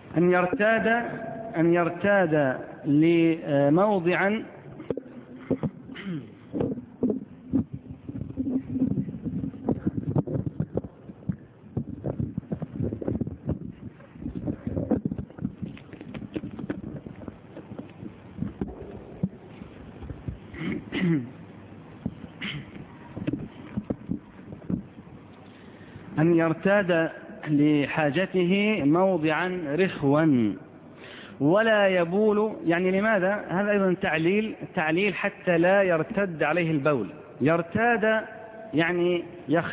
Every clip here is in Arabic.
أن يرتاد لموضعا أن يرتاد لحاجته موضعا رخوا ولا يبول. يعني لماذا؟ هذا أيضا تعليل حتى لا يرتد عليه البول. يرتاد يعني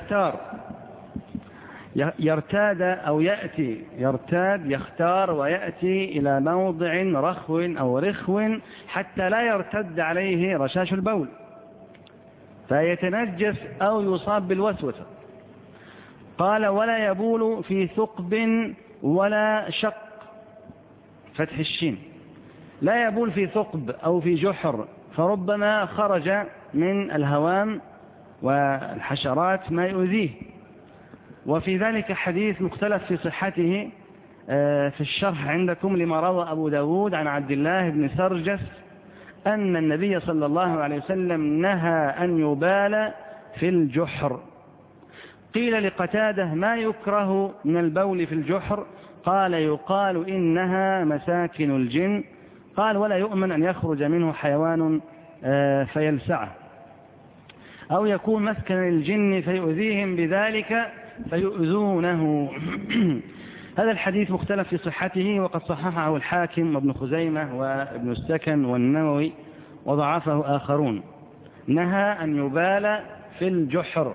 يرتاد أو يأتي، يختار ويأتي إلى موضع رخو أو رخو حتى لا يرتد عليه رشاش البول فيتنجس أو يصاب بالوسوسة. قال ولا يبول في ثقب ولا شق، فتح الشين، لا يبول في ثقب أو في جحر فربما خرج من الهوام والحشرات ما يؤذيه. وفي ذلك حديث مختلف في صحته في الشرح عندكم لما روى أبو داود عن عبد الله بن سرجس أن النبي صلى الله عليه وسلم نهى أن يبال في الجحر. قيل لقتاده ما يكره من البول في الجحر؟ قال يقال إنها مساكن الجن. قال ولا يؤمن أن يخرج منه حيوان فيلسعه أو يكون مسكن الجن فيؤذيهم بذلك فيؤذونه. هذا الحديث مختلف في صحته وقد صححه الحاكم وابن خزيمة وابن السكن والنووي وضعفه آخرون. نهى أن يبال في الجحر.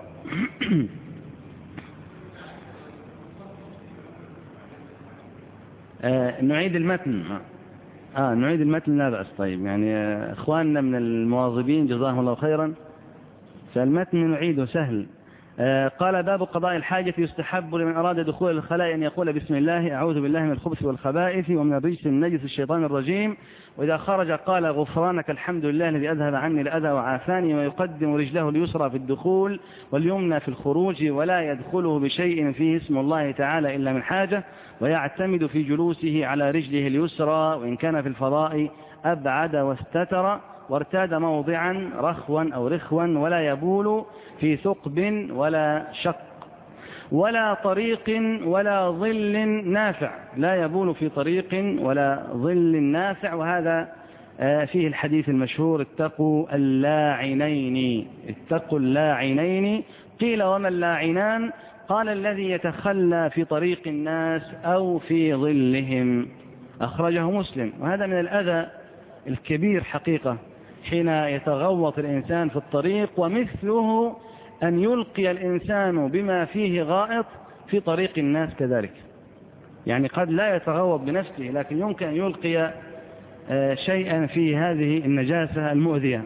نعيد المتن. نعيد المتن لا بأس. طيب يعني إخواننا من المواظبين جزاهم الله خيرا فالمتن نعيده سهل. قال باب قضاء الحاجة يستحب لمن أراد دخول الخلاء أن يقول بسم الله أعوذ بالله من الخبث والخبائث ومن الرجس النجس الشيطان الرجيم، وإذا خرج قال غفرانك الحمد لله الذي أذهب عني الأذى وعافاني، ويقدم رجله اليسرى في الدخول واليمنى في الخروج ولا يدخله بشيء فيه اسم الله تعالى إلا من حاجة، ويعتمد في جلوسه على رجله اليسرى وإن كان في الفضاء أبعد واستتر، وارتاد موضعا رخوا أو رخوا ولا يبول في ثقب ولا شق ولا طريق ولا ظل نافع. لا يبول في طريق ولا ظل نافع. وهذا فيه الحديث المشهور اتقوا اللاعنين، اتقوا اللاعنين. قيل وما اللاعنان؟ قال الذي يتخلى في طريق الناس أو في ظلهم. أخرجه مسلم. وهذا من الأذى الكبير حقيقة حين يتغوط الإنسان في الطريق، ومثله أن يلقي الإنسان بما فيه غائط في طريق الناس كذلك. يعني قد لا يتغوط بنفسه لكن يمكن أن يلقي شيئا في هذه النجاسة المؤذية.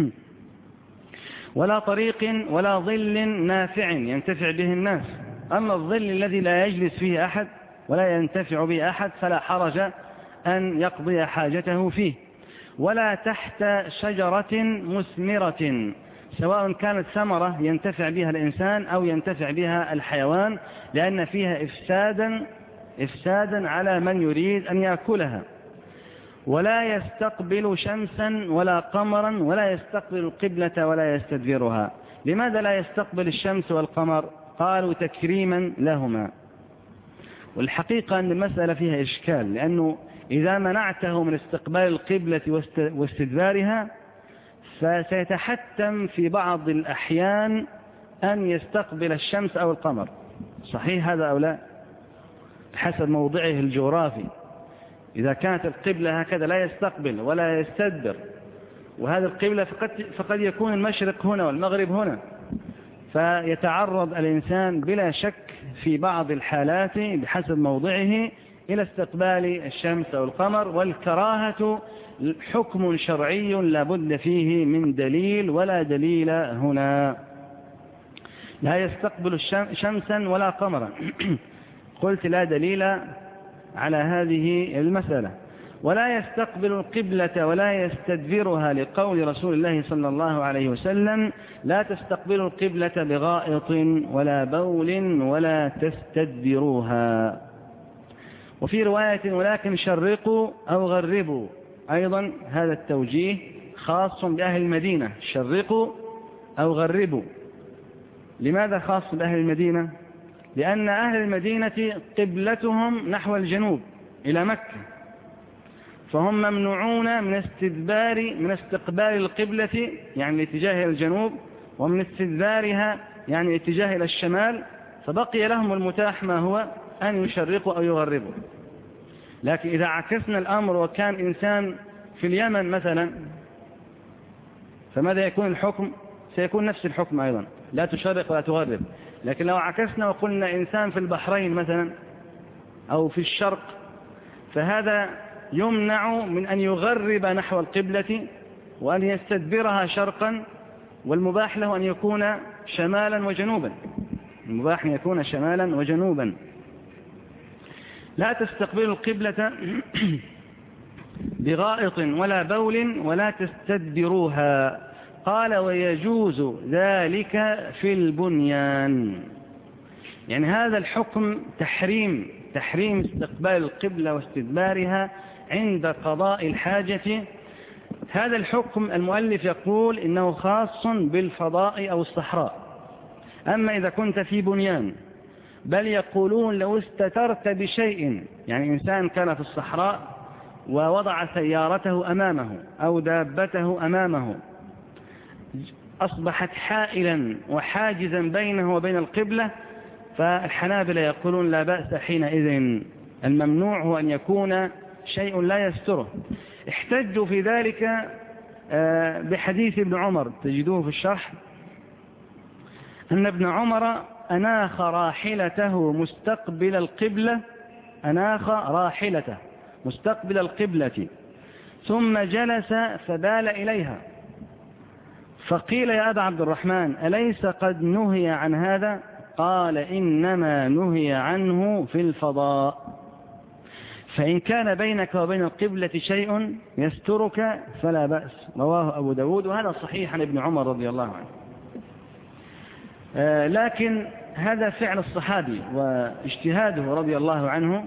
ولا طريق ولا ظل نافع ينتفع به الناس. أما الظل الذي لا يجلس فيه أحد ولا ينتفع به أحد فلا حرج أن يقضي حاجته فيه. ولا تحت شجرة مثمرة، سواء كانت ثمرة ينتفع بها الإنسان أو ينتفع بها الحيوان، لأن فيها إفسادا على من يريد أن يأكلها. ولا يستقبل شمسا ولا قمرا ولا يستقبل القبلة ولا يستدبرها. لماذا لا يستقبل الشمس والقمر؟ قالوا تكريما لهما. والحقيقة أن المسألة فيها إشكال، لأنه إذا منعته من استقبال القبلة واستدبارها فسيتحتم في بعض الأحيان أن يستقبل الشمس أو القمر. صحيح هذا أو لا؟ حسب موضعه الجغرافي. إذا كانت القبلة هكذا لا يستقبل ولا يستدبر، وهذه القبلة فقد يكون المشرق هنا والمغرب هنا، فيتعرض الإنسان بلا شك في بعض الحالات بحسب موضعه إلى استقبال الشمس أو القمر. والكراهة حكم شرعي لا بد فيه من دليل، ولا دليل هنا. لا يستقبل شمسا ولا قمرا. قلت لا دليل على هذه المسألة. ولا يستقبل القبلة ولا يستدبرها لقول رسول الله صلى الله عليه وسلم لا تستقبل القبلة بغائط ولا بول ولا تستدبروها. وفي رواية ولكن شرقوا أو غربوا، أيضا هذا التوجيه خاص بأهل المدينة، شرقوا أو غربوا. لماذا خاص بأهل المدينة؟ لأن أهل المدينة قبلتهم نحو الجنوب إلى مكة، فهم ممنوعون من استقبال القبلة يعني الاتجاه إلى الجنوب، ومن استدبارها يعني الاتجاه إلى الشمال، فبقي لهم المتاح ما هو أن يشرقوا أو يغربوا. لكن إذا عكسنا الأمر وكان إنسان في اليمن مثلا، فماذا يكون الحكم؟ سيكون نفس الحكم أيضا، لا تشرق ولا تغرب. لكن لو عكسنا وقلنا إنسان في البحرين مثلا أو في الشرق، فهذا يمنع من أن يغرب نحو القبلة وأن يستدبرها شرقا، والمباح له أن يكون شمالا وجنوبا، المباح أن يكون شمالا وجنوبا. لا تستقبل القبلة بغائط ولا بول ولا تستدبروها. قال ويجوز ذلك في البنيان، يعني هذا الحكم تحريم استقبال القبلة واستدبارها عند قضاء الحاجة. هذا الحكم المؤلف يقول إنه خاص بالفضاء أو الصحراء. أما إذا كنت في بنيان، بل يقولون لو استترت بشيء، يعني إنسان كان في الصحراء ووضع سيارته أمامه أو دابته أمامه، أصبحت حائلا وحاجزا بينه وبين القبلة، فالحنابلة يقولون لا بأس حينئذ. الممنوع هو أن يكون شيء لا يستره. احتجوا في ذلك بحديث ابن عمر، تجدوه في الشرح، أن ابن عمر أناخ راحلته مستقبل القبلة، أناخ راحلته مستقبل القبلة ثم جلس فبال إليها، فقيل يا أبا عبد الرحمن أليس قد نهي عن هذا؟ قال إنما نهي عنه في الفضاء، فإن كان بينك وبين القبلة شيء يسترك فلا بأس. رواه أبو داود، وهذا صحيح عن ابن عمر رضي الله عنه. لكن هذا فعل الصحابي واجتهاده رضي الله عنه،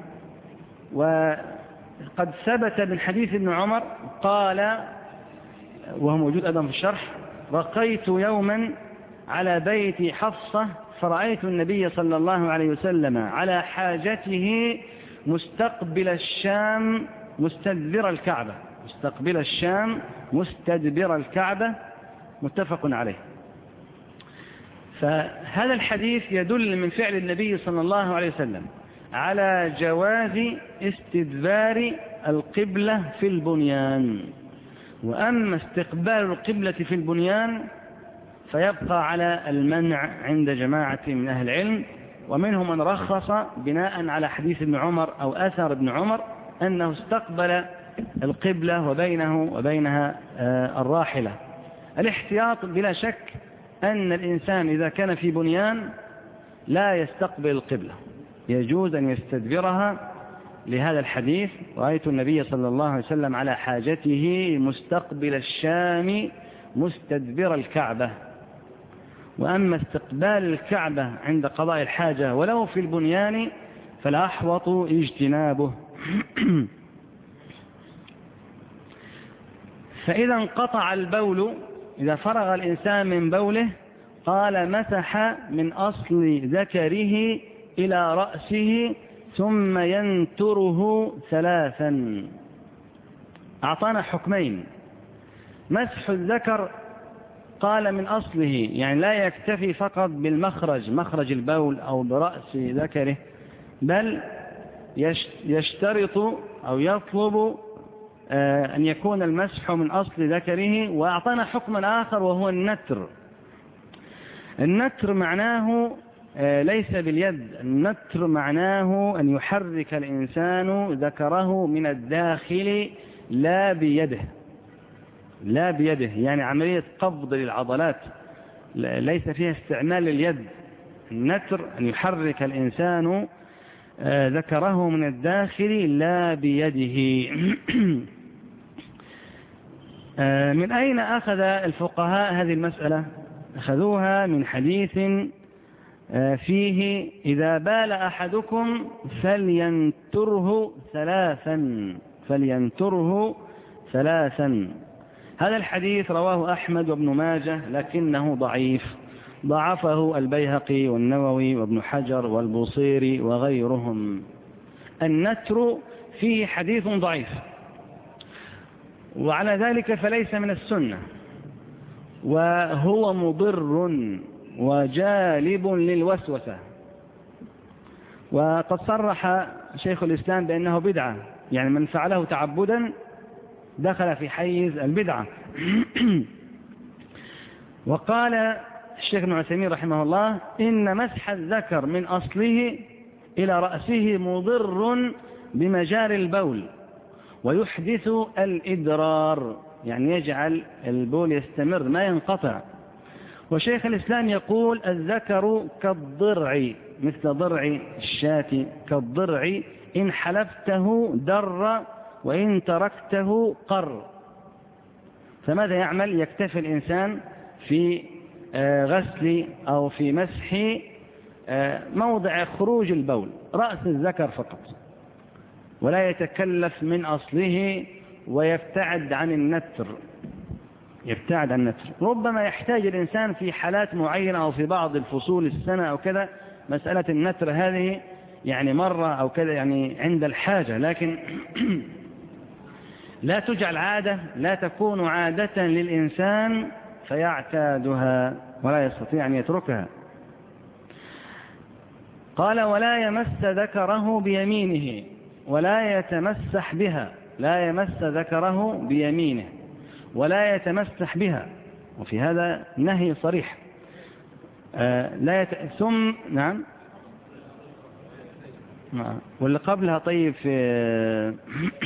وقد ثبت من حديث ابن عمر قال، وهو موجود أيضا في الشرح: رقيت يوما على بيت حفصة فرأيت النبي صلى الله عليه وسلم على حاجته مستقبل الشام مستدبر الكعبة، مستقبل الشام مستدبر الكعبة، متفق عليه. فهذا الحديث يدل من فعل النبي صلى الله عليه وسلم على جواز استدبار القبلة في البنيان. وأما استقبال القبلة في البنيان فيبقى على المنع عند جماعة من أهل العلم، ومنهم من رخص بناء على حديث ابن عمر أو أثر ابن عمر أنه استقبل القبلة وبينه وبينها الراحلة. الاحتياط بلا شك أن الإنسان إذا كان في بنيان لا يستقبل القبلة، يجوز أن يستدبرها، لهذا الحديث: رأيت النبي صلى الله عليه وسلم على حاجته مستقبل الشام مستدبر الكعبة. وأما استقبال الكعبة عند قضاء الحاجة ولو في البنيان فالأحوط اجتنابه. فإذا انقطع البول، إذا فرغ الإنسان من بوله، قال مسح من أصل ذكره إلى رأسه ثم ينتره ثلاثا. أعطانا حكمين: مسح الذكر قال من أصله، يعني لا يكتفي فقط بالمخرج، مخرج البول أو برأس ذكره، بل يشترط أو يطلب أن يكون المسح من أصل ذكره. وأعطانا حكما آخر وهو النتر. النتر معناه ليس باليد، النتر معناه أن يحرك الإنسان ذكره من الداخل لا بيده، لا بيده، يعني عملية قبض للعضلات ليس فيها استعمال اليد. النتر أن يحرك الإنسان ذكره من الداخل لا بيده. من أين أخذ الفقهاء هذه المسألة؟ أخذوها من حديث فيه إذا بال أحدكم فلينتره ثلاثا. هذا الحديث رواه أحمد وابن ماجه لكنه ضعيف، ضعفه البيهقي والنووي وابن حجر والبوصيري وغيرهم. النتر فيه حديث ضعيف، وعلى ذلك فليس من السنة، وهو مضر وجالب للوسوسة. وقد صرح شيخ الإسلام بأنه بدعة، يعني من فعله تعبدا دخل في حيز البدعة. وقال الشيخ ابن عثيمين رحمه الله: إن مسح الذكر من أصله إلى رأسه مضر بمجاري البول ويحدث الإدرار، يعني يجعل البول يستمر ما ينقطع. وشيخ الإسلام يقول: الذكر كالضرع، مثل ضرع الشاة، كالضرع إن حلفته در وإن تركته قر. فماذا يعمل؟ يكتفي الإنسان في غسل أو في مسح موضع خروج البول، رأس الذكر فقط، ولا يتكلف من أصله ويبتعد عن النتر. ربما يحتاج الإنسان في حالات معينة أو في بعض الفصول السنة أو كذا مسألة النتر هذه، يعني مرة أو كذا، يعني عند الحاجة، لكن لا تجعل عادة، لا تكون عادة للإنسان فيعتادها ولا يستطيع أن يتركها. قال: ولا يمس ذكره بيمينه ولا يتمسح بها، لا يمس ذكره بيمينه ولا يتمسح بها، وفي هذا نهي صريح. ثم نعم، واللي قبلها طيب في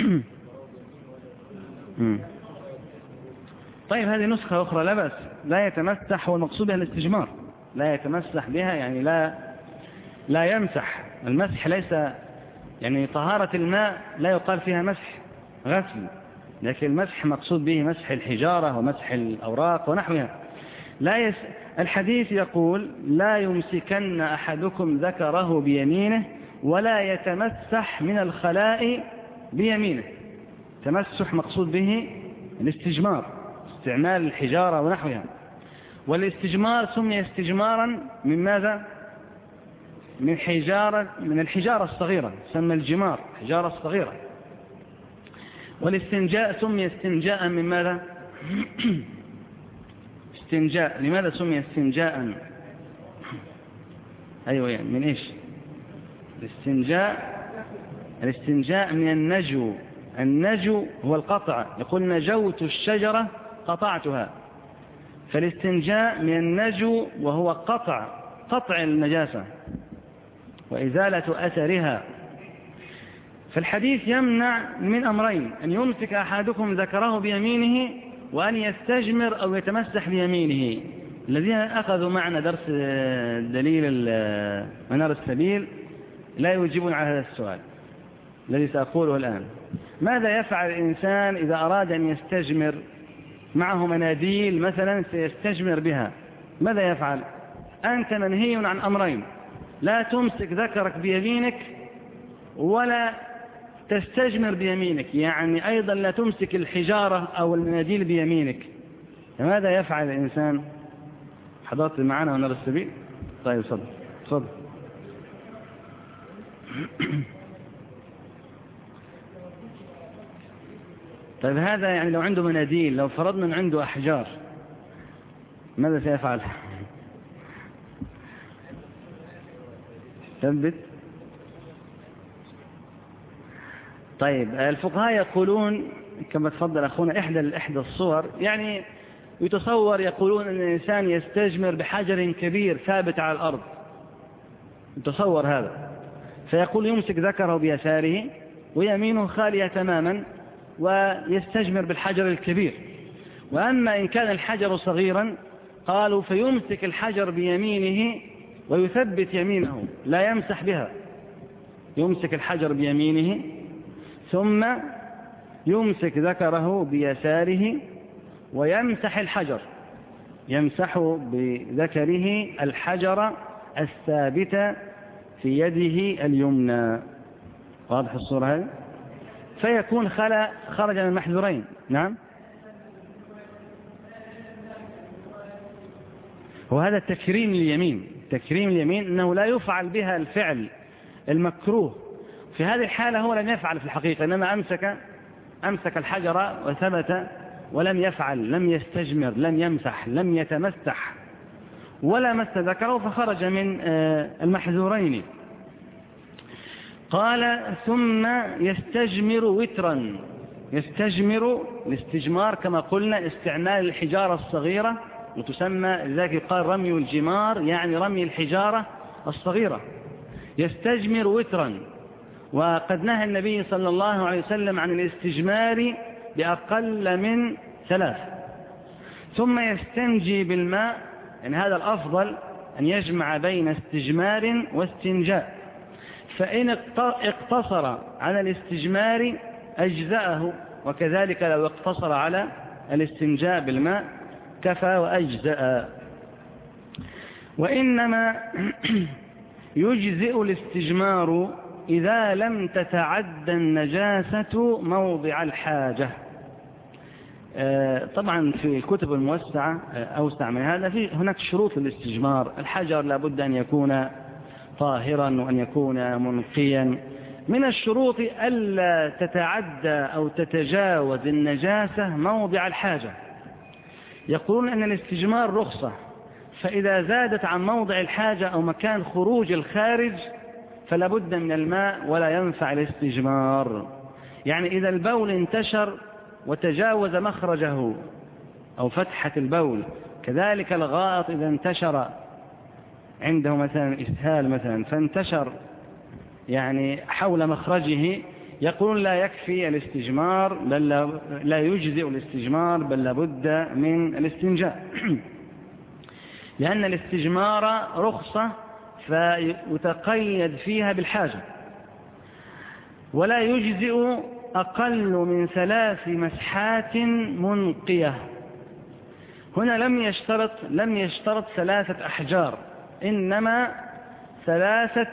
طيب هذه نسخة أخرى لا بأس. لا يتمسح والمقصود بها الاستجمار، لا يتمسح بها يعني لا يمسح. المسح ليس يعني طهارة الماء لا يقال فيها مسح غسل، لكن المسح مقصود به مسح الحجارة ومسح الأوراق ونحوها. الحديث يقول: لا يمسكن أحدكم ذكره بيمينه ولا يتمسح من الخلاء بيمينه. تمسح مقصود به الاستجمار، استعمال الحجارة ونحوها. والاستجمار سمي استجمارا من ماذا؟ من الحجارة الصغيرة، سمى الجمار حجارة الصغيرة. والاستنجاء سمي استنجاء من ماذا؟ استنجاء. لماذا سمي استنجاء؟ أيوة، يعني من إيش؟ الاستنجاء من النجو. النجو هو القطع، يقول: نجوت الشجرة قطعتها. فالاستنجاء من النجو وهو قطع النجاسة وإزالة أثرها. فالحديث يمنع من أمرين: أن يمسك أحدكم ذكره بيمينه وأن يستجمر أو يتمسح بيمينه. الذين أخذوا معنا درس دليل منار السبيل لا يجيبون على هذا السؤال الذي سأقوله الآن. ماذا يفعل الإنسان إذا أراد أن يستجمر؟ معه مناديل مثلا سيستجمر بها، ماذا يفعل؟ أنت منهي عن أمرين: لا تمسك ذكرك بيمينك ولا تستجمر بيمينك، يعني أيضا لا تمسك الحجارة أو المناديل بيمينك. فماذا يفعل الإنسان؟ حضرت معنا ونرى السبيل؟ طيب صدق. طيب هذا يعني لو عنده مناديل، لو فرضنا أن عنده أحجار، ماذا سيفعل؟ ثبت. طيب الفقهاء يقولون كما تفضل أخونا إحدى الصور، يعني يتصور، يقولون أن الإنسان يستجمر بحجر كبير ثابت على الأرض، يتصور هذا، فيقول يمسك ذكره بيساره ويمينه خالية تماما ويستجمر بالحجر الكبير. وأما إن كان الحجر صغيرا قالوا فيمسك الحجر بيمينه ويثبت يمينه لا يمسح بها، يمسك الحجر بيمينه ثم يمسك ذكره بيساره ويمسح الحجر، يمسح بذكره الحجر الثابتة في يده اليمنى. واضح الصورة هذه؟ فيكون خرج من المحذورين. نعم، وهذا تكريم اليمين. تكريم اليمين أنه لا يفعل بها الفعل المكروه. في هذه الحالة هو لم يفعل في الحقيقة، إنما أمسك الحجر وثبت ولم يفعل، لم يستجمر، لم يمسح، لم يتمسح ولا مس ذكره، فخرج من المحذورين. قال ثم يستجمر وترا. يستجمر، الاستجمار كما قلنا استعمال الحجارة الصغيرة، وتسمى ذلك يقال رمي الجمار، يعني رمي الحجارة الصغيرة. يستجمر وترا. وقد نهى النبي صلى الله عليه وسلم عن الاستجمار بأقل من 3. ثم يستنجي بالماء، يعني هذا الأفضل أن يجمع بين استجمار واستنجاء. فإن اقتصر على الاستجمار أجزأه، وكذلك لو اقتصر على الاستنجاء بالماء كفى وأجزأ. وإنما يجزئ الاستجمار إذا لم تتعد النجاسة موضع الحاجة. طبعا في الكتب الموسعة أوسع من هذا، هناك شروط للاستجمار. الحجر لابد أن يكون طاهرا وأن يكون منقيا. من الشروط ألا تتعدى أو تتجاوز النجاسة موضع الحاجة. يقولون أن الاستجمار رخصة، فإذا زادت عن موضع الحاجة أو مكان خروج الخارج فلا بد من الماء ولا ينفع الاستجمار. يعني إذا البول انتشر وتجاوز مخرجه أو فتحة البول، كذلك الغائط إذا انتشر عنده مثلا إسهال مثلا فانتشر يعني حول مخرجه، يقولون لا يكفي الاستجمار، بل لا يجزئ الاستجمار، بل لابد من الاستنجاء. لأن الاستجمار رخصة فيتقيد فيها بالحاجة. ولا يجزئ أقل من 3 مسحات منقية. هنا لم يشترط 3 أحجار، إنما 3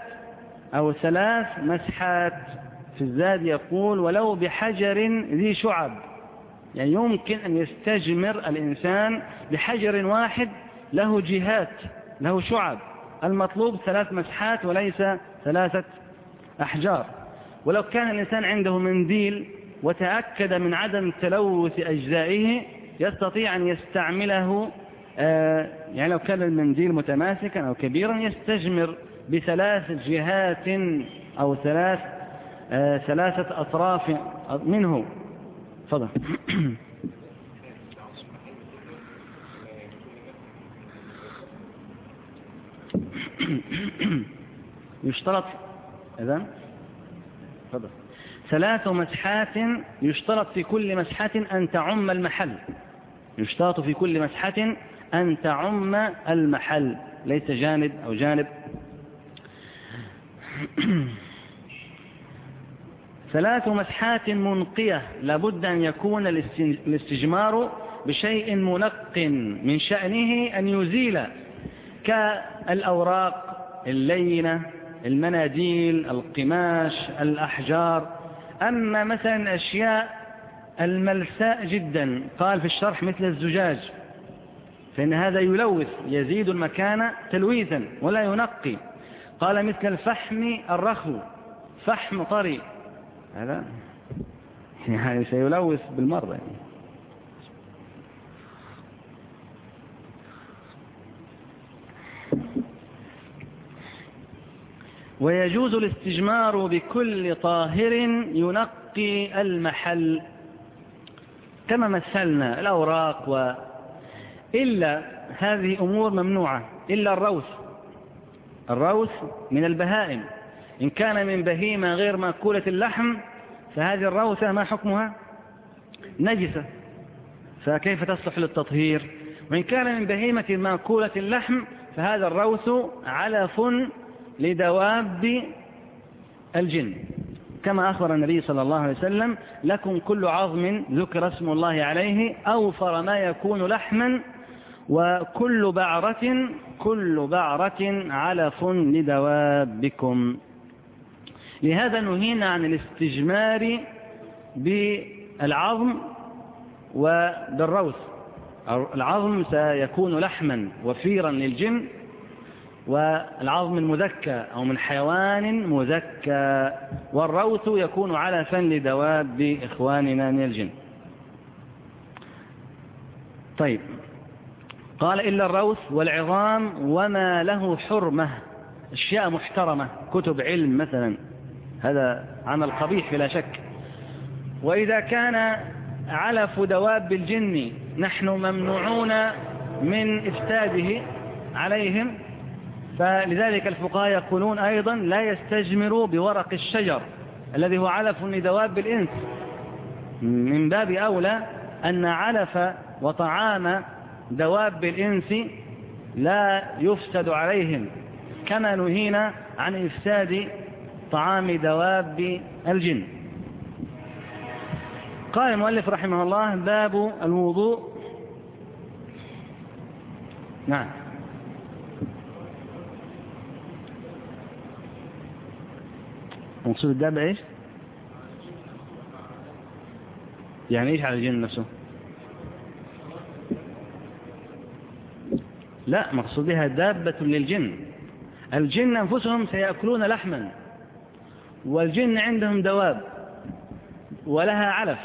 مسحات. في الزاد يقول ولو بحجر ذي شعب، يعني يمكن أن يستجمر الإنسان بحجر واحد له جهات، له شعب. المطلوب 3 مسحات وليس 3 أحجار. ولو كان الإنسان عنده منديل وتأكد من عدم تلوث أجزائه يستطيع أن يستعمله، يعني لو كان المنديل متماسكا أو كبيرا يستجمر ب3 جهات أو 3 أطراف منه. تفضل. يشترط إذن 3 مسحات، يشترط في كل مسحة أن تعم المحل. يشترط في كل مسحة أن تعم المحل، ليس جانب أو جانب. 3 مسحات منقية، لابد أن يكون الاستجمار بشيء منق من شأنه أن يزيل، كالأوراق اللينة، المناديل، القماش، الأحجار. أما مثلا أشياء الملساء جدا، قال في الشرح مثل الزجاج، فإن هذا يلوث، يزيد المكان تلويثا ولا ينقي. قال مثل الفحم الرخو، فحم طري، هذا يعني سيلوث بالمرة يعني. ويجوز الاستجمار بكل طاهر ينقي المحل، كما مثلنا الأوراق إلا هذه أمور ممنوعة، إلا الروث من البهائم. إن كان من بهيمة غير مأكولة اللحم فهذه الروثة ما حكمها؟ نجسة، فكيف تصلح للتطهير؟ وإن كان من بهيمة مأكولة اللحم فهذا الروث علف لدواب الجن، كما أخبر النبي صلى الله عليه وسلم: لكم كل عظم ذكر اسم الله عليه أوفر ما يكون لحما، وكل بعرة كل بعرة علف لدوابكم. لهذا نهينا عن الاستجمار بالعظم وبالروث. العظم سيكون لحما وفيرا للجن، والعظم المذكى أو من حيوان مذكى، والروث يكون علفا لدواب إخواننا من الجن. طيب، قال إلا الروث والعظام وما له حرمة، أشياء محترمة، كتب علم مثلا، هذا عمل قبيح بلا شك. وإذا كان علف دواب الجن نحن ممنوعون من إفساده عليهم، فلذلك الفقهاء يقولون أيضا لا يستجمروا بورق الشجر الذي هو علف لدواب الإنس. من باب أولى أن علف وطعام دواب الإنس لا يفسد عليهم، كما نهينا عن إفساد طعام دواب الجن. قال المؤلف رحمه الله: باب الوضوء. نعم، مقصود الدابة ايش؟ يعني ايش على الجن نفسه؟ لا، مقصود بها دابة للجن. الجن أنفسهم سيأكلون لحما، والجن عندهم دواب ولها علف.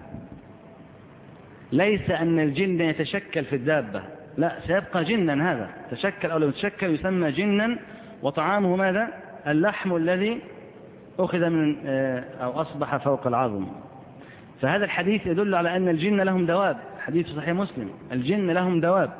ليس أن الجن يتشكل في الدابة، لا، سيبقى جنا، هذا تشكل أو لم يتشكل يسمى جنا، وطعامه ماذا؟ اللحم الذي أخذ من أو أصبح فوق العظم. فهذا الحديث يدل على أن الجن لهم دواب، حديث صحيح مسلم، الجن لهم دواب.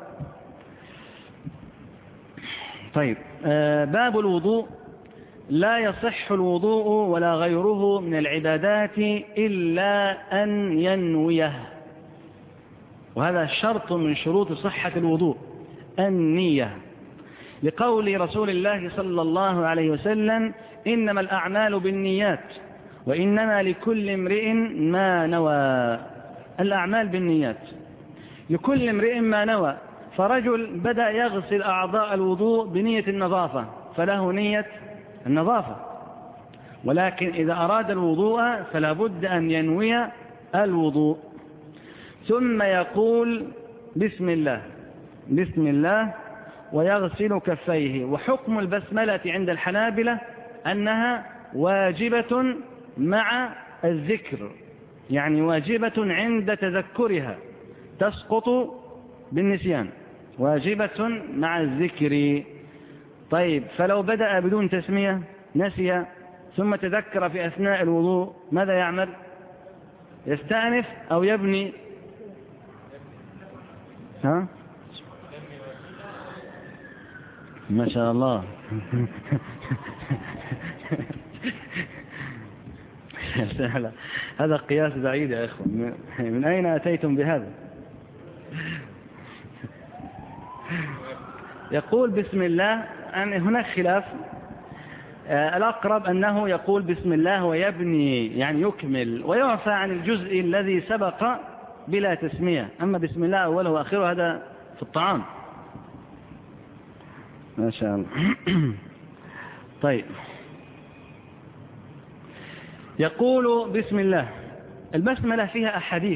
طيب، باب الوضوء. لا يصح الوضوء ولا غيره من العبادات إلا أن ينويه، وهذا شرط من شروط صحة الوضوء، النية، لقول رسول الله صلى الله عليه وسلم: إنما الأعمال بالنيات وإنما لكل امرئ ما نوى. الأعمال بالنيات، لكل امرئ ما نوى. فرجل بدأ يغسل أعضاء الوضوء بنية النظافة فله نية النظافة، ولكن إذا أراد الوضوء فلا بد أن ينوي الوضوء، ثم يقول بسم الله بسم الله ويغسل كفيه. وحكم البسملة عند الحنابلة أنها واجبة مع الذكر، يعني واجبة عند تذكرها، تسقط بالنسيان، واجبة مع الذكر. طيب، فلو بدأ بدون تسمية نسي ثم تذكر في أثناء الوضوء ماذا يعمل؟ يستأنف أو يبني؟ ها؟ ما شاء الله. هذا قياس بعيد يا إخوة، من أين أتيتم بهذا؟ يقول بسم الله، يعني هناك خلاف. الأقرب أنه يقول بسم الله ويبني، يعني يكمل ويعفى عن الجزء الذي سبق بلا تسمية. أما بسم الله أوله وآخره هذا في الطعام. ما شاء الله. طيب، يقول بسم الله. البسملة فيها أحاديث،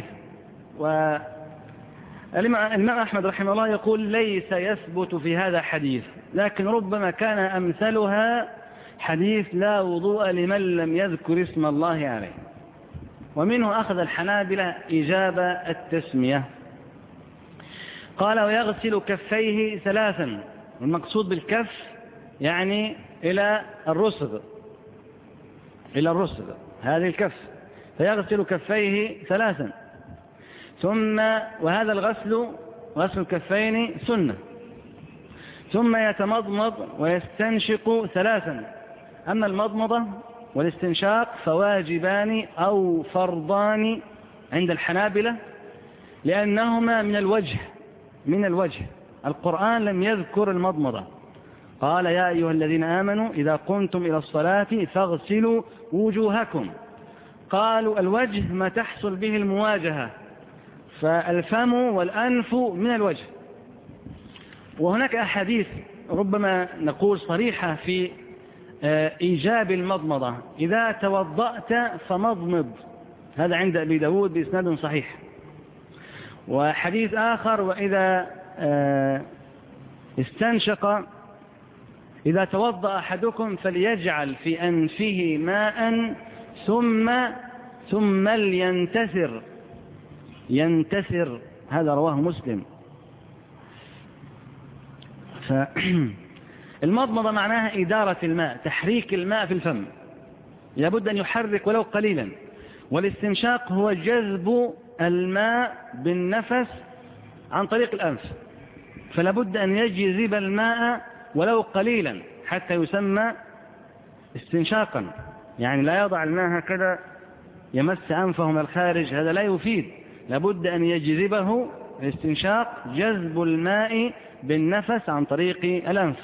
والإمام أحمد رحمه الله يقول ليس يثبت في هذا حديث، لكن ربما كان أمثلها حديث لا وضوء لمن لم يذكر اسم الله عليه. ومنه أخذ الحنابلة إجابة التسمية. قال ويغسل كفيه ثلاثا، والمقصود بالكف يعني إلى الرسغ، إلى الرسغ هذه الكف، فيغسل كفيه ثلاثا. ثم وهذا الغسل، غسل الكفين سنة. ثم يتمضمض ويستنشق ثلاثا. أما المضمضة والاستنشاق فواجبان أو فرضان عند الحنابلة، لأنهما من الوجه، من الوجه. القرآن لم يذكر المضمضة، قال يا أيها الذين آمنوا إذا قمتم إلى الصلاة فاغسلوا وجوهكم. قالوا الوجه ما تحصل به المواجهة، فالفم والأنف من الوجه. وهناك أحاديث ربما نقول صريحة في إيجاب المضمضة: إذا توضأت فمضمض. هذا عند أبي داود بإسناد صحيح. وحديث آخر: وإذا استنشق إذا توضأ أحدكم فليجعل في أنفه ماء ثم ينتثر. هذا رواه مسلم. فالمضمضة معناها إدارة الماء، تحريك الماء في الفم، لابد أن يحرك ولو قليلا. والاستنشاق هو جذب الماء بالنفس عن طريق الأنف، فلابد أن يجذب الماء ولو قليلا حتى يسمى استنشاقا. يعني لا يضع الماء هكذا يمس أنفه من الخارج، هذا لا يفيد، لابد أن يجذبه. الاستنشاق جذب الماء بالنفس عن طريق الأنف.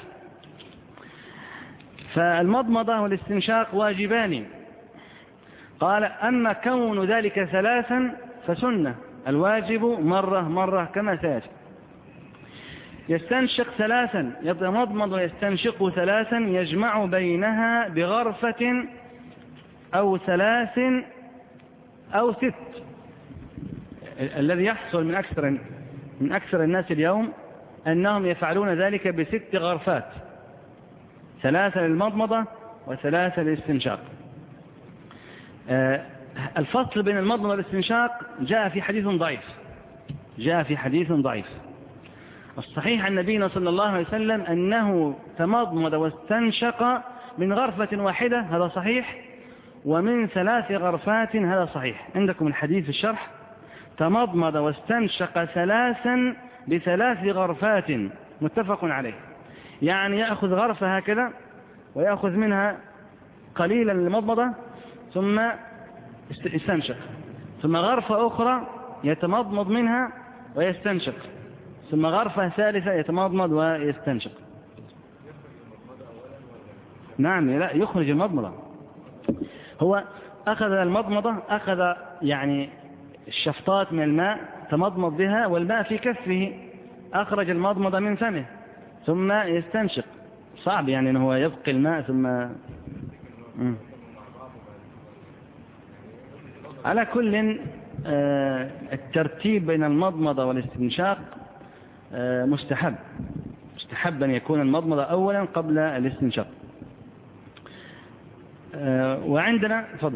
فالمضمضة والاستنشاق واجبان. قال: أما كون ذلك ثلاثا فسنة، الواجب مرة كما سيأتي. يستنشق ثلاثا، يتمضمض ويستنشق ثلاثا، يجمع بينها بغرفة أو ثلاث أو ست. الذي يحصل من أكثر الناس اليوم أنهم يفعلون ذلك ب6 غرفات، 3 للمضمضة و3 للاستنشاق. الفصل بين المضمضة والاستنشاق جاء في حديث ضعيف. الصحيح عن نبينا صلى الله عليه وسلم أنه تمضمض واستنشق من غرفة واحدة، هذا صحيح، ومن 3 غرفات، هذا صحيح. عندكم الحديث في الشرح: تمضمض واستنشق 3 ب3 غرفات، متفق عليه. يعني يأخذ غرفة هكذا ويأخذ منها قليلا للمضمضة ثم يستنشق، ثم غرفة أخرى يتمضمض منها ويستنشق، ثم غرفة ثالثة يتمضمض ويستنشق. نعم، لا يخرج المضمضة. هو أخذ المضمضة، أخذ يعني الشفطات من الماء تمضمض بها والماء في كفه، أخرج المضمضة من فمه ثم يستنشق. صعب يعني أنه يبقي الماء ثم على كل الترتيب بين المضمضة والاستنشاق مستحب أن يكون المضمضة أولا قبل الاستنشاق. وعندنا فضل.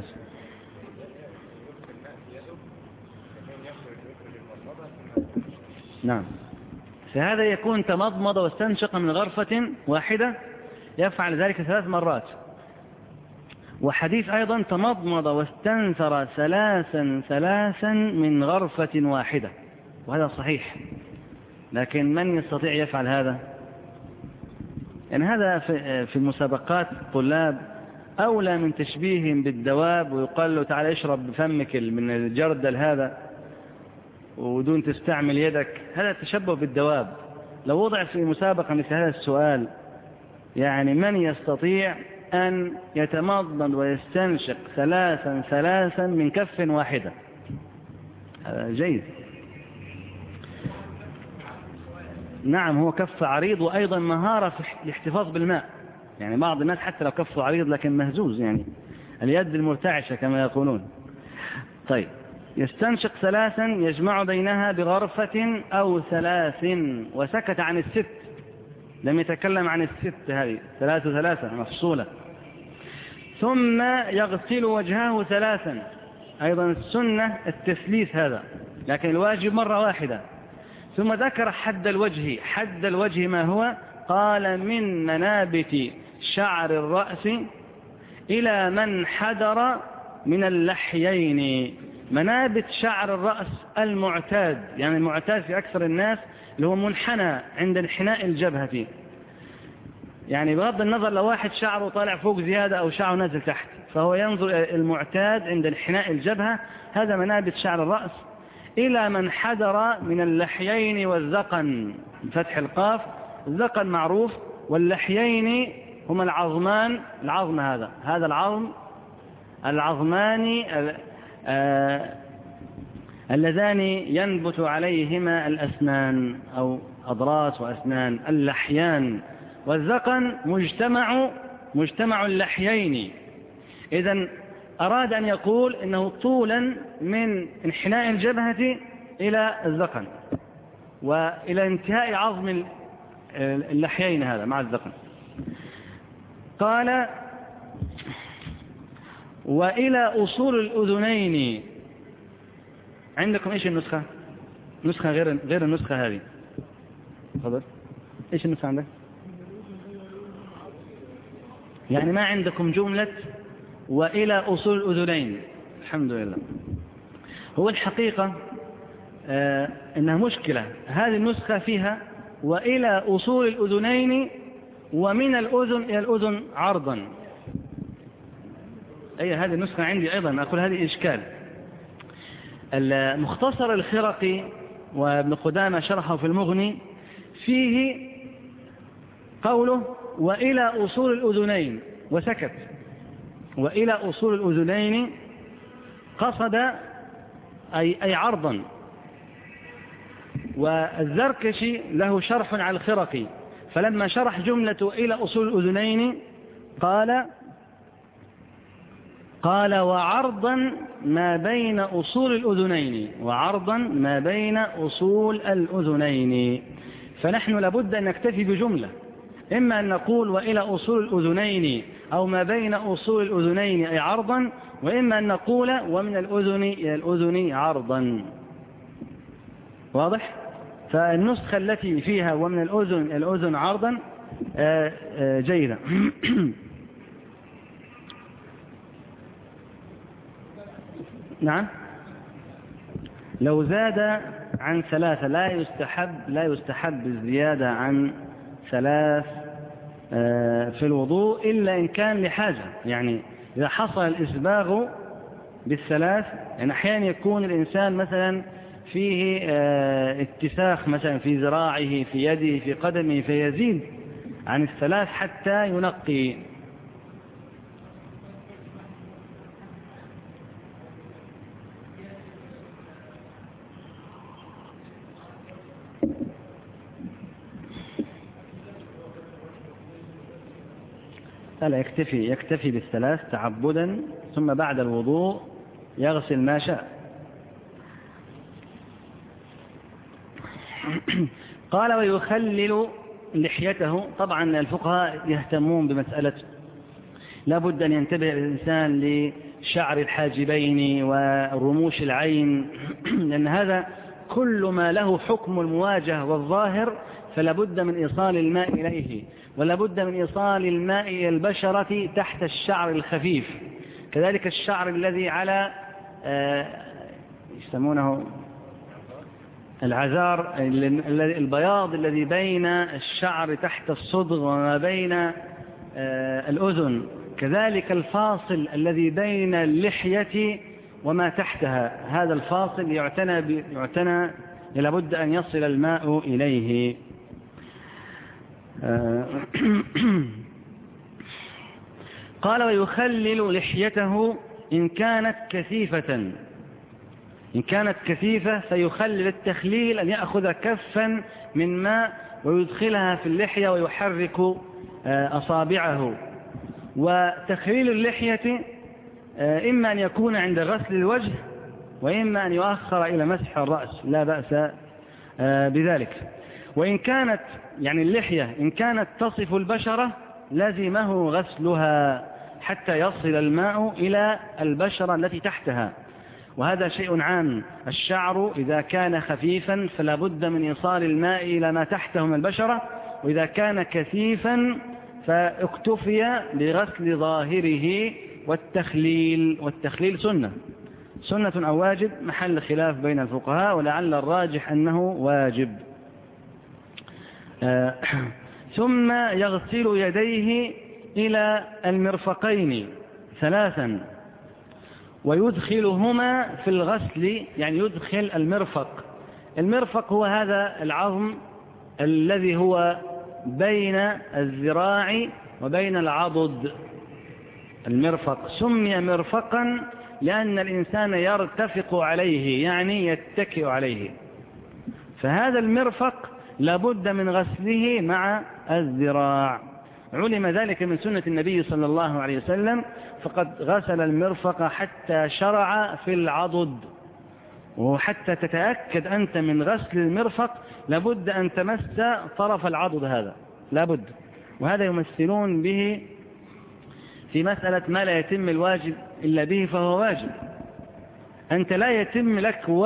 نعم، فهذا يكون تمضمض واستنشق من غرفة واحدة، يفعل ذلك 3 مرات. وحديث أيضا: تمضمض واستنثر 3 من غرفة واحدة، وهذا صحيح. لكن من يستطيع يفعل هذا؟ يعني هذا في المسابقات الطلاب أولى من تشبيههم بالدواب، ويقال له: تعال اشرب بفمك من الجردل هذا ودون تستعمل يدك. هذا تشبه بالدواب. لو وضع في مسابقة مثل هذا السؤال، يعني من يستطيع أن يتمضمض ويستنشق 3 من كف واحدة؟ هذا جيد. نعم، هو كف عريض، وأيضا مهارة في الاحتفاظ بالماء. يعني بعض الناس حتى لو كف عريض لكن مهزوز، يعني اليد المرتعشة كما يقولون. طيب، يستنشق 3 يجمع بينها بغرفة أو 3، وسكت عن 6، لم يتكلم عن 6، هذه 3 مفصولة. ثم يغسل وجهه 3، أيضا السنة التثليث هذا، لكن الواجب مرة واحدة. ثم ذكر حد الوجه ما هو؟ قال: من منابت شعر الرأس إلى من حدر من اللحيين. منابت شعر الرأس المعتاد، يعني المعتاد في أكثر الناس اللي هو منحنى عند انحناء الجبهة، يعني بغض النظر لو واحد شعره طالع فوق زيادة أو شعره نازل تحت، فهو ينظر المعتاد عند انحناء الجبهة، هذا منابت شعر الرأس. إلى من حدر من اللحيين والذقن، بفتح القاف. الذقن معروف، واللحيين هما العظمان، العظم هذا العظمان اللذان ينبت عليهما الأسنان، أو أضراس وأسنان، اللحيان. والذقن مجتمع اللحيين. إذن أراد أن يقول إنه طولا من انحناء الجبهة إلى الذقن وإلى انتهاء عظم اللحيين هذا مع الذقن. قال وإلى أصول الأذنين. عندكم إيش النسخة؟ نسخة غير النسخة هذه. تفضل. إيش النسخة عندك؟ يعني ما عندكم جملة وإلى أصول الأذنين. الحمد لله. هو الحقيقة إنها مشكلة. هذه النسخة فيها وإلى أصول الأذنين ومن الأذن إلى الأذن عرضا. أي هذه النسخة عندي أيضا. أقول هذه إشكال. المختصر الخرقي وابن قدامة شرحه في المغني فيه قوله وإلى أصول الأذنين وسكت. وإلى أصول الأذنين قصد أي عرضا. والزركشي له شرح على الخرقي فلما شرح جملة إلى أصول الأذنين قال وعرضا ما بين أصول الأذنين. وعرضا ما بين أصول الأذنين. فنحن لابد أن نكتفي بجملة، إما أن نقول وإلى أصول الأذنين أو ما بين أصول الأذنين أي عرضا، وإما أن نقول ومن الأذن إلى الأذن عرضا. واضح؟ فالنسخة التي فيها ومن الأذن إلى الأذن عرضا جيدة. نعم. لو زاد عن 3 لا يستحب الزيادة عن 3 في الوضوء إلا إن كان لحاجة. يعني إذا حصل الإسباغ بال3 يعني أحيانا يكون الإنسان مثلا فيه اتساخ مثلا في ذراعه في يده في قدمه فيزيد عن 3 حتى ينقي. لا يكتفي بال3 تعبدا ثم بعد الوضوء يغسل ما شاء. قال ويخلل لحيته. طبعا الفقهاء يهتمون بمسألة لا بد أن ينتبه الإنسان لشعر الحاجبين ورموش العين لأن هذا كل ما له حكم المواجهة والظاهر فلا بد من إيصال الماء إليه، ولا بد من إيصال الماء إلى البشرة تحت الشعر الخفيف. كذلك الشعر الذي على يسمونه العذار، البياض الذي بين الشعر تحت الصدغ وما بين الأذن، كذلك الفاصل الذي بين اللحية وما تحتها، هذا الفاصل يعتنى لابد أن يصل الماء إليه. قال ويخلل لحيته إن كانت كثيفة فيخلل. التخليل أن يأخذ كفا من ماء ويدخلها في اللحية ويحرك أصابعه. وتخليل اللحية إما أن يكون عند غسل الوجه وإما أن يؤخر إلى مسح الرأس، لا بأس بذلك. وإن كانت يعني اللحية إن كانت تصف البشرة لزمه غسلها حتى يصل الماء إلى البشرة التي تحتها، وهذا شيء عام. الشعر إذا كان خفيفا فلا بد من إيصال الماء إلى ما تحته من البشرة، وإذا كان كثيفا فاكتفي بغسل ظاهره والتخليل سنة أو واجب محل خلاف بين الفقهاء، ولعل الراجح أنه واجب. ثم يغسل يديه إلى المرفقين 3 ويدخلهما في الغسل. يعني يدخل المرفق هو هذا العظم الذي هو بين الذراع وبين العضد. المرفق سمي مرفقا لأن الإنسان يرتفق عليه يعني يتكئ عليه، فهذا المرفق لابد من غسله مع الذراع. علم ذلك من سنة النبي صلى الله عليه وسلم، فقد غسل المرفق حتى شرع في العضد. وحتى تتأكد أنت من غسل المرفق لابد أن تمس طرف العضد، هذا لابد. وهذا يمثلون به في مسألة ما لا يتم الواجب إلا به فهو واجب. أنت لا يتم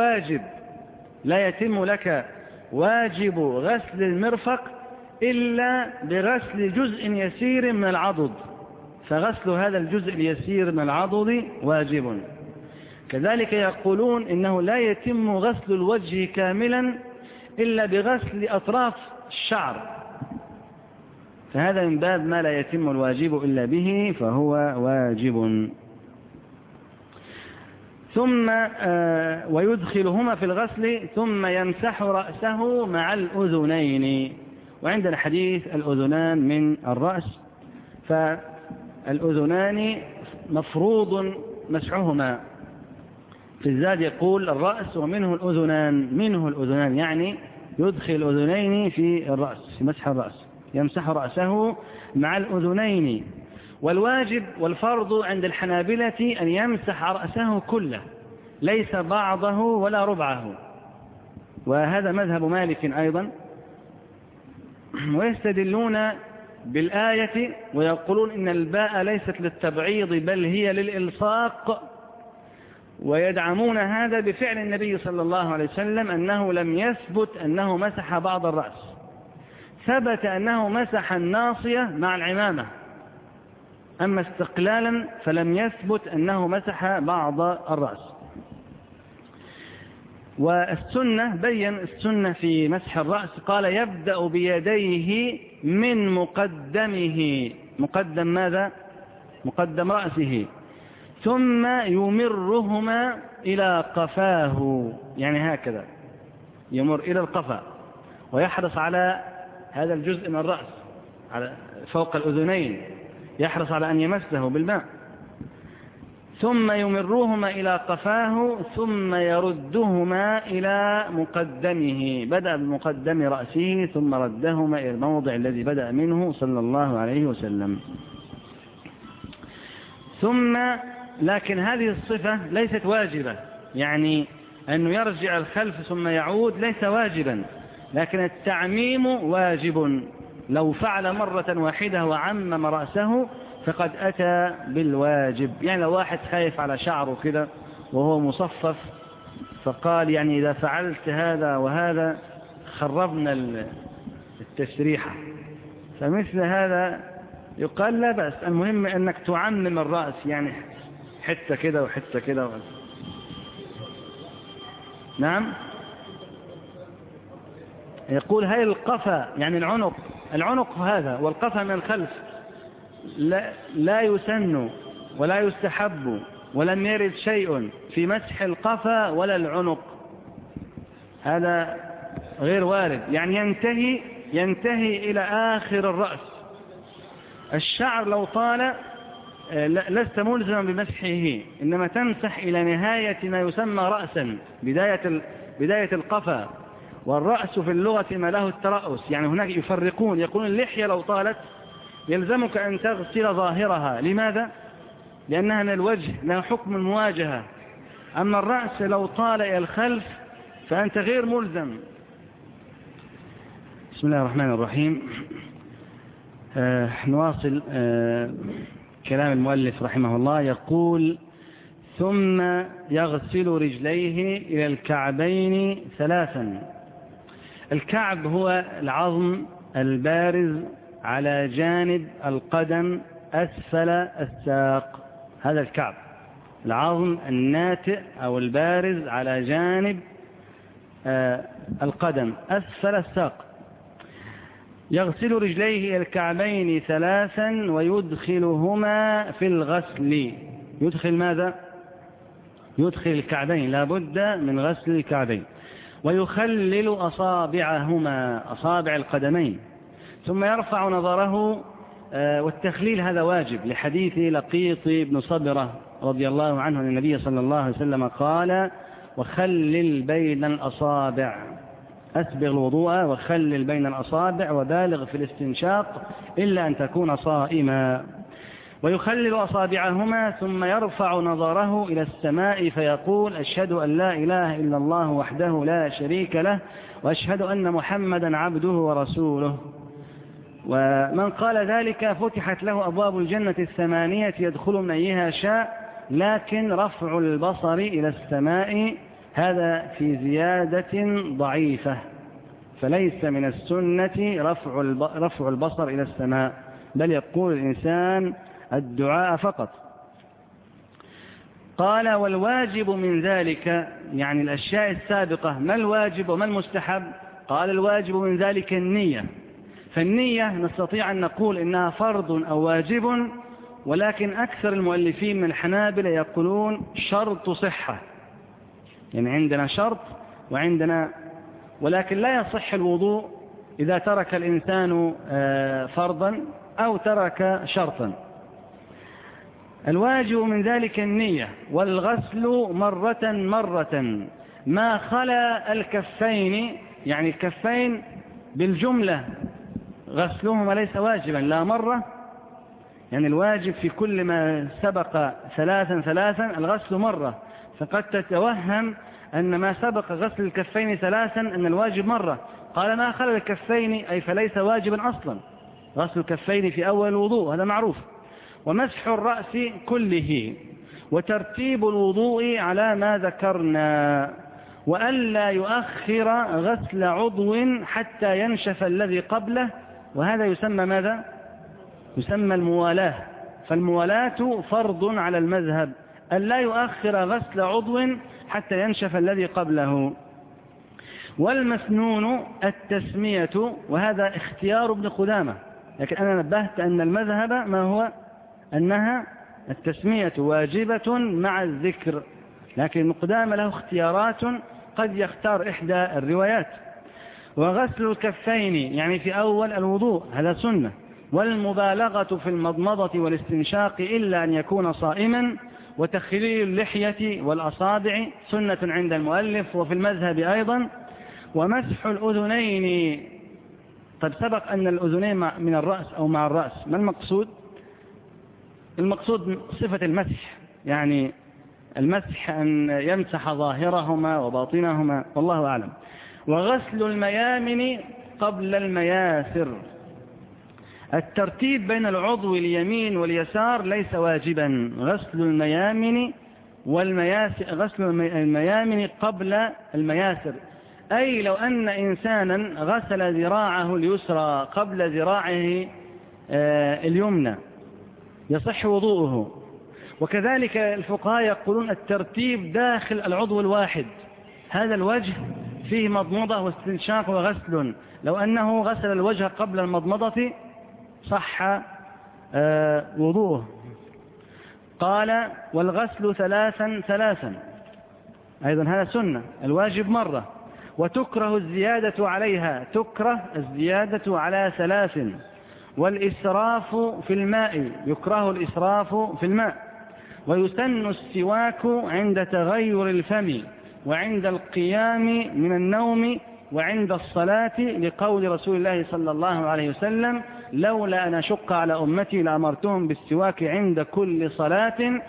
لك واجب غسل المرفق إلا بغسل جزء يسير من العضد، فغسل هذا الجزء اليسير من العضد واجب. كذلك يقولون إنه لا يتم غسل الوجه كاملا إلا بغسل أطراف الشعر، فهذا من باب ما لا يتم الواجب إلا به فهو واجب. ثم ويدخلهما في الغسل ثم يمسح رأسه مع الأذنين. وعندنا حديث الأذنان من الرأس، فالأذنان مفروض مسحهما. في الزاد يقول الرأس ومنه الأذنان، يعني يدخل الأذنين في الرأس، في مسح الرأس، يمسح رأسه مع الأذنين. والواجب والفرض عند الحنابلة أن يمسح رأسه كله، ليس بعضه ولا ربعه، وهذا مذهب مالك أيضا. ويستدلون بالآية ويقولون إن الباء ليست للتبعيض بل هي للإلصاق، ويدعمون هذا بفعل النبي صلى الله عليه وسلم أنه لم يثبت أنه مسح بعض الرأس، ثبت أنه مسح الناصية مع العمامة، أما استقلالا فلم يثبت أنه مسح بعض الرأس. والسنة بين السنة في مسح الرأس، قال يبدأ بيديه من مقدمه، مقدم ماذا؟ مقدم رأسه، ثم يمرهما إلى قفاه، يعني هكذا يمر إلى القفا، ويحرص على هذا الجزء من الرأس على فوق الأذنين، يحرص على أن يمسه بالماء، ثم يمرهما إلى قفاه ثم يردهما إلى مقدمه، بدأ بمقدم رأسه ثم ردهما إلى الموضع الذي بدأ منه صلى الله عليه وسلم. ثم لكن هذه الصفة ليست واجبة، يعني أنه يرجع الخلف ثم يعود ليس واجبا، لكن التعميم واجب. لو فعل مرة واحدة وعمم رأسه فقد أتى بالواجب. يعني لو واحد خايف على شعره كده وهو مصفف فقال يعني إذا فعلت هذا وهذا خربنا التشريحة، فمثل هذا يقال لا بأس، المهم أنك تعمم الرأس، يعني حتة كده وحتة كده نعم. يقول هاي القفا يعني العنق هذا، والقفا من الخلف لا يسن ولا يستحب، ولم يرد شيء في مسح القفا ولا العنق، هذا غير وارد، يعني ينتهي إلى آخر الرأس. الشعر لو طال لست ملزما بمسحه، إنما تمسح إلى نهاية ما يسمى رأسا، بداية القفا. والرأس في اللغة ما له الترأس، يعني هناك يفرقون، يقولون اللحية لو طالت يلزمك أن تغسل ظاهرها، لماذا؟ لأنها من الوجه، لها حكم المواجهة. أما الرأس لو طال إلى الخلف فأنت غير ملزم. بسم الله الرحمن الرحيم. نواصل كلام المؤلف رحمه الله. يقول ثم يغسل رجليه إلى الكعبين ثلاثا. الكعب هو العظم البارز على جانب القدم أسفل الساق، هذا الكعب، العظم الناتئ أو البارز على جانب القدم أسفل الساق. يغسل رجليه إلى الكعبين ثلاثا ويدخلهما في الغسل. يدخل ماذا؟ يدخل الكعبين، لا بد من غسل الكعبين. ويخلل أصابعهما، أصابع القدمين، ثم يرفع نظره. والتخليل هذا واجب لحديث لقيط بن صبرة رضي الله عنه أن النبي صلى الله عليه وسلم قال وخلل بين الأصابع. أسبغ الوضوء وخلل بين الأصابع وبالغ في الاستنشاق إلا أن تكون صائما. ويخلل أصابعهما ثم يرفع نظره إلى السماء فيقول أشهد أن لا إله إلا الله وحده لا شريك له وأشهد أن محمدا عبده ورسوله. ومن قال ذلك فتحت له أبواب الجنة 8 يدخل من أيها شاء، لكن رفع البصر إلى السماء هذا في زيادة ضعيفة، فليس من السنة رفع البصر إلى السماء، بل يقول الإنسان الدعاء فقط. قال والواجب من ذلك، يعني الأشياء السابقة، ما الواجب وما المستحب؟ قال الواجب من ذلك النية. فالنية نستطيع أن نقول إنها فرض أو واجب، ولكن أكثر المؤلفين من الحنابلة يقولون شرط صحة، يعني عندنا شرط وعندنا، ولكن لا يصح الوضوء إذا ترك الإنسان فرضا أو ترك شرطا. الواجب من ذلك النية، والغسل مرة ما خلا الكفين، يعني الكفين بالجملة غسلهما ليس واجبا لا مرة، يعني الواجب في كل ما سبق 3 الغسل مرة، فقد تتوهم أن ما سبق غسل الكفين 3 أن الواجب مرة. قال ما خلا الكفين أي فليس واجبا أصلا، غسل الكفين في أول الوضوء هذا معروف. ومسح الرأس كله، وترتيب الوضوء على ما ذكرنا، وألا يؤخر غسل عضو حتى ينشف الذي قبله، وهذا يسمى ماذا؟ يسمى الموالاة. فالموالاة فرض على المذهب، ألا يؤخر غسل عضو حتى ينشف الذي قبله. والمسنون التسمية، وهذا اختيار ابن قدامة، لكن أنا نبهت أن المذهب ما هو أنها التسمية واجبة مع الذكر، لكن ابن قدامة له اختيارات قد يختار إحدى الروايات. وغسل الكفين يعني في أول الوضوء هذا سنة. والمبالغة في المضمضة والاستنشاق إلا أن يكون صائما. وتخليل اللحية والأصابع سنة عند المؤلف وفي المذهب أيضا. ومسح الأذنين، طب سبق أن الأذنين من الرأس أو مع الرأس، ما المقصود؟ المقصود صفة المسح، يعني المسح أن يمسح ظاهرهما وباطنهما، والله أعلم. وغسل الميامن قبل المياسر، الترتيب بين العضو اليمين واليسار ليس واجبا. غسل الميامن غسل الميامن قبل المياسر، أي لو أن إنسانا غسل ذراعه اليسرى قبل ذراعه اليمنى يصح وضوءه. وكذلك الفقهاء يقولون الترتيب داخل العضو الواحد، هذا الوجه فيه مضمضة واستنشاق وغسل، لو أنه غسل الوجه قبل المضمضة صح وضوءه. قال والغسل 3 أيضا هذا سنة، الواجب مرة. وتكره الزيادة عليها، تكره الزيادة على 3. والإسراف في الماء، يكره الإسراف في الماء. ويسن السواك عند تغير الفم وعند القيام من النوم وعند الصلاة، لقول رسول الله صلى الله عليه وسلم لولا أن أشق على أمتي لأمرتهم بالسواك عند كل صلاة.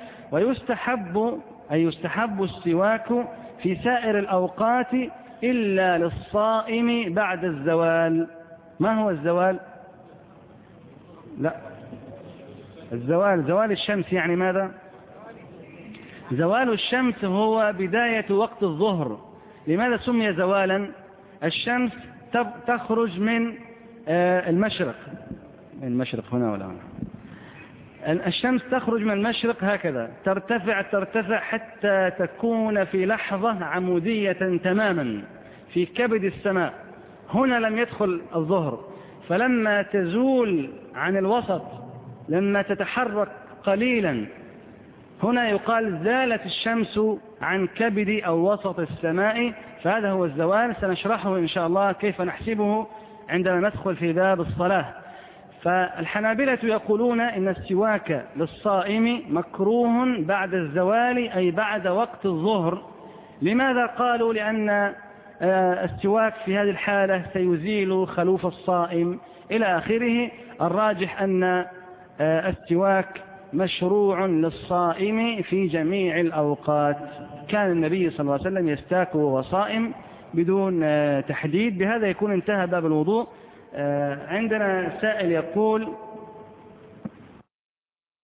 يستحب السواك في سائر الأوقات إلا للصائم بعد الزوال. ما هو الزوال؟ لا، الزوال زوال الشمس، يعني ماذا؟ زوال الشمس هو بداية وقت الظهر. لماذا سمي زوالا؟ الشمس تخرج من المشرق، هنا ولا هنا، الشمس تخرج من المشرق هكذا، ترتفع حتى تكون في لحظة عمودية تماما في كبد السماء. هنا لم يدخل الظهر، فلما تزول عن الوسط، لما تتحرك قليلا، هنا يقال زالت الشمس عن كبد أو وسط السماء، فهذا هو الزوال. سنشرحه إن شاء الله كيف نحسبه عندما ندخل في باب الصلاة. فالحنابلة يقولون إن السواك للصائم مكروه بعد الزوال، أي بعد وقت الظهر. لماذا قالوا؟ لأن السواك في هذه الحالة سيزيل خلوف الصائم إلى آخره. الراجح أن السواك مشروع للصائم في جميع الأوقات. كان النبي صلى الله عليه وسلم يستاك وهو صائم بدون تحديد. بهذا يكون انتهى باب الوضوء. عندنا سائل يقول: